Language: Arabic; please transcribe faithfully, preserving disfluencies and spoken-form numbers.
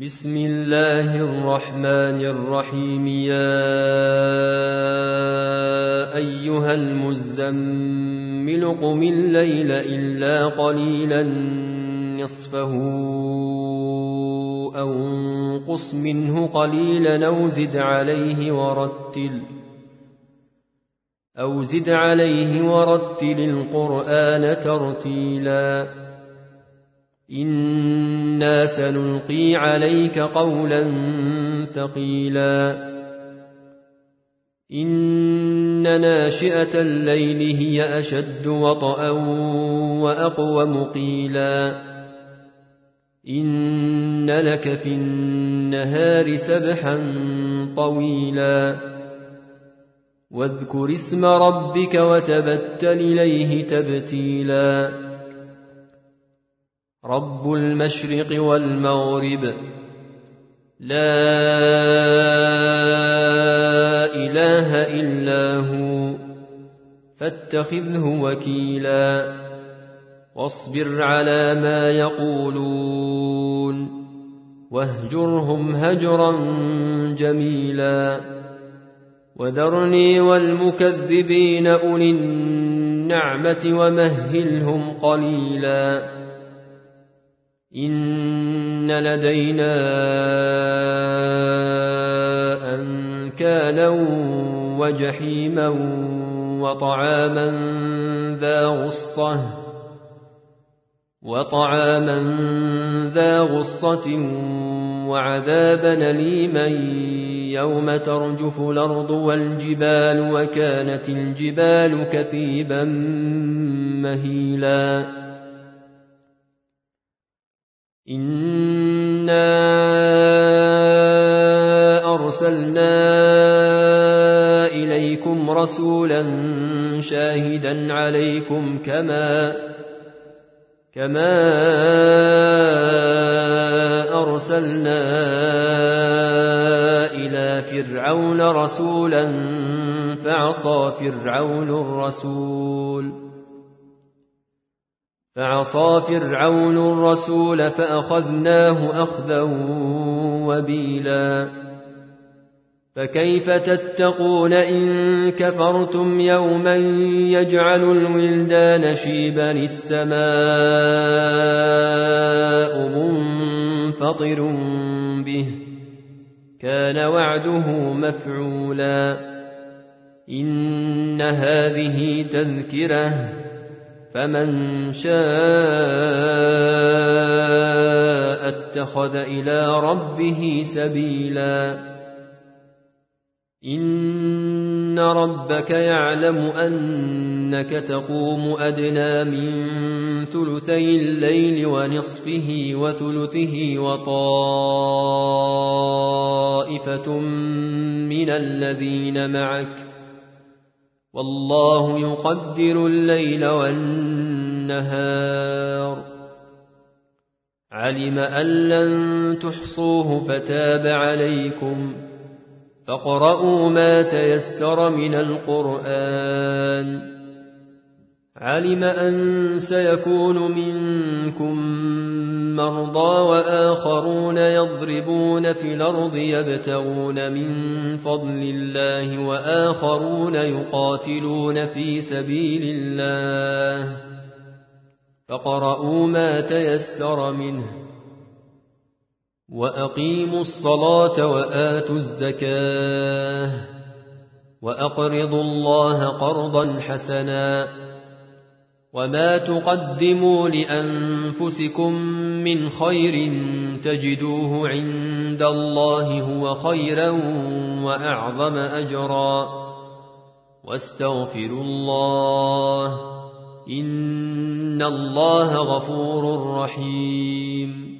بسم الله الرحمن الرحيم. يا أيها المزمل قم الليل إلا قليلا نصفه أو انقص منه قليلا أو زد عليه ورتل أو زد عليه ورتل القرآن ترتيلا. إنا سنلقي عليك قولا ثقيلا. إن ناشئة الليل هي أشد وطئا وأقوم قيلا. إن لك في النهار سبحا طويلا. واذكر اسم ربك وتبتل إليه تبتيلا. رب المشرق والمغرب لا إله إلا هو فاتخذه وكيلا. واصبر على ما يقولون واهجرهم هجرا جميلا. وذرني والمكذبين أولي النعمة ومهلهم قليلا. إن لدينا أنكالا وجحيما وطعاما ذا غصة وطعاما ذا غصة وعذابا أليما يوم ترجف الأرض والجبال وكانت الجبال كثيبا مهيلا. إنا أرسلنا إليكم رسولا شاهدا عليكم كما كما أرسلنا إلى فرعون رسولا فعصى فرعون الرسول فعصى فرعون الرسول فأخذناه أخذا وبيلا. فكيف تتقون إن كفرتم يوما يجعل الولدان شيبا السماء منفطر به كان وعده مفعولا. إن هذه تذكرة فمن شاء اتخذ إلى ربه سبيلا. إن ربك يعلم أنك تقوم أدنى من ثلثي الليل ونصفه وثلثه وطائفة من الذين معك والله يقدر الليل والنهار. علم أن لن تحصوه فتاب عليكم فاقرؤوا ما تيسر من القرآن. علم أن سيكون منكم مرضى وآخرون يضربون في الأرض يبتغون من فضل الله وآخرون يقاتلون في سبيل الله فاقرؤوا ما تيسر منه. وأقيموا الصلاة وآتوا الزكاة وأقرضوا الله قرضا حسنا. وما تقدموا لأنفسكم من خير تجدوه عند الله هو خيرا وأعظم أجرا. واستغفروا الله إن الله غفور رحيم.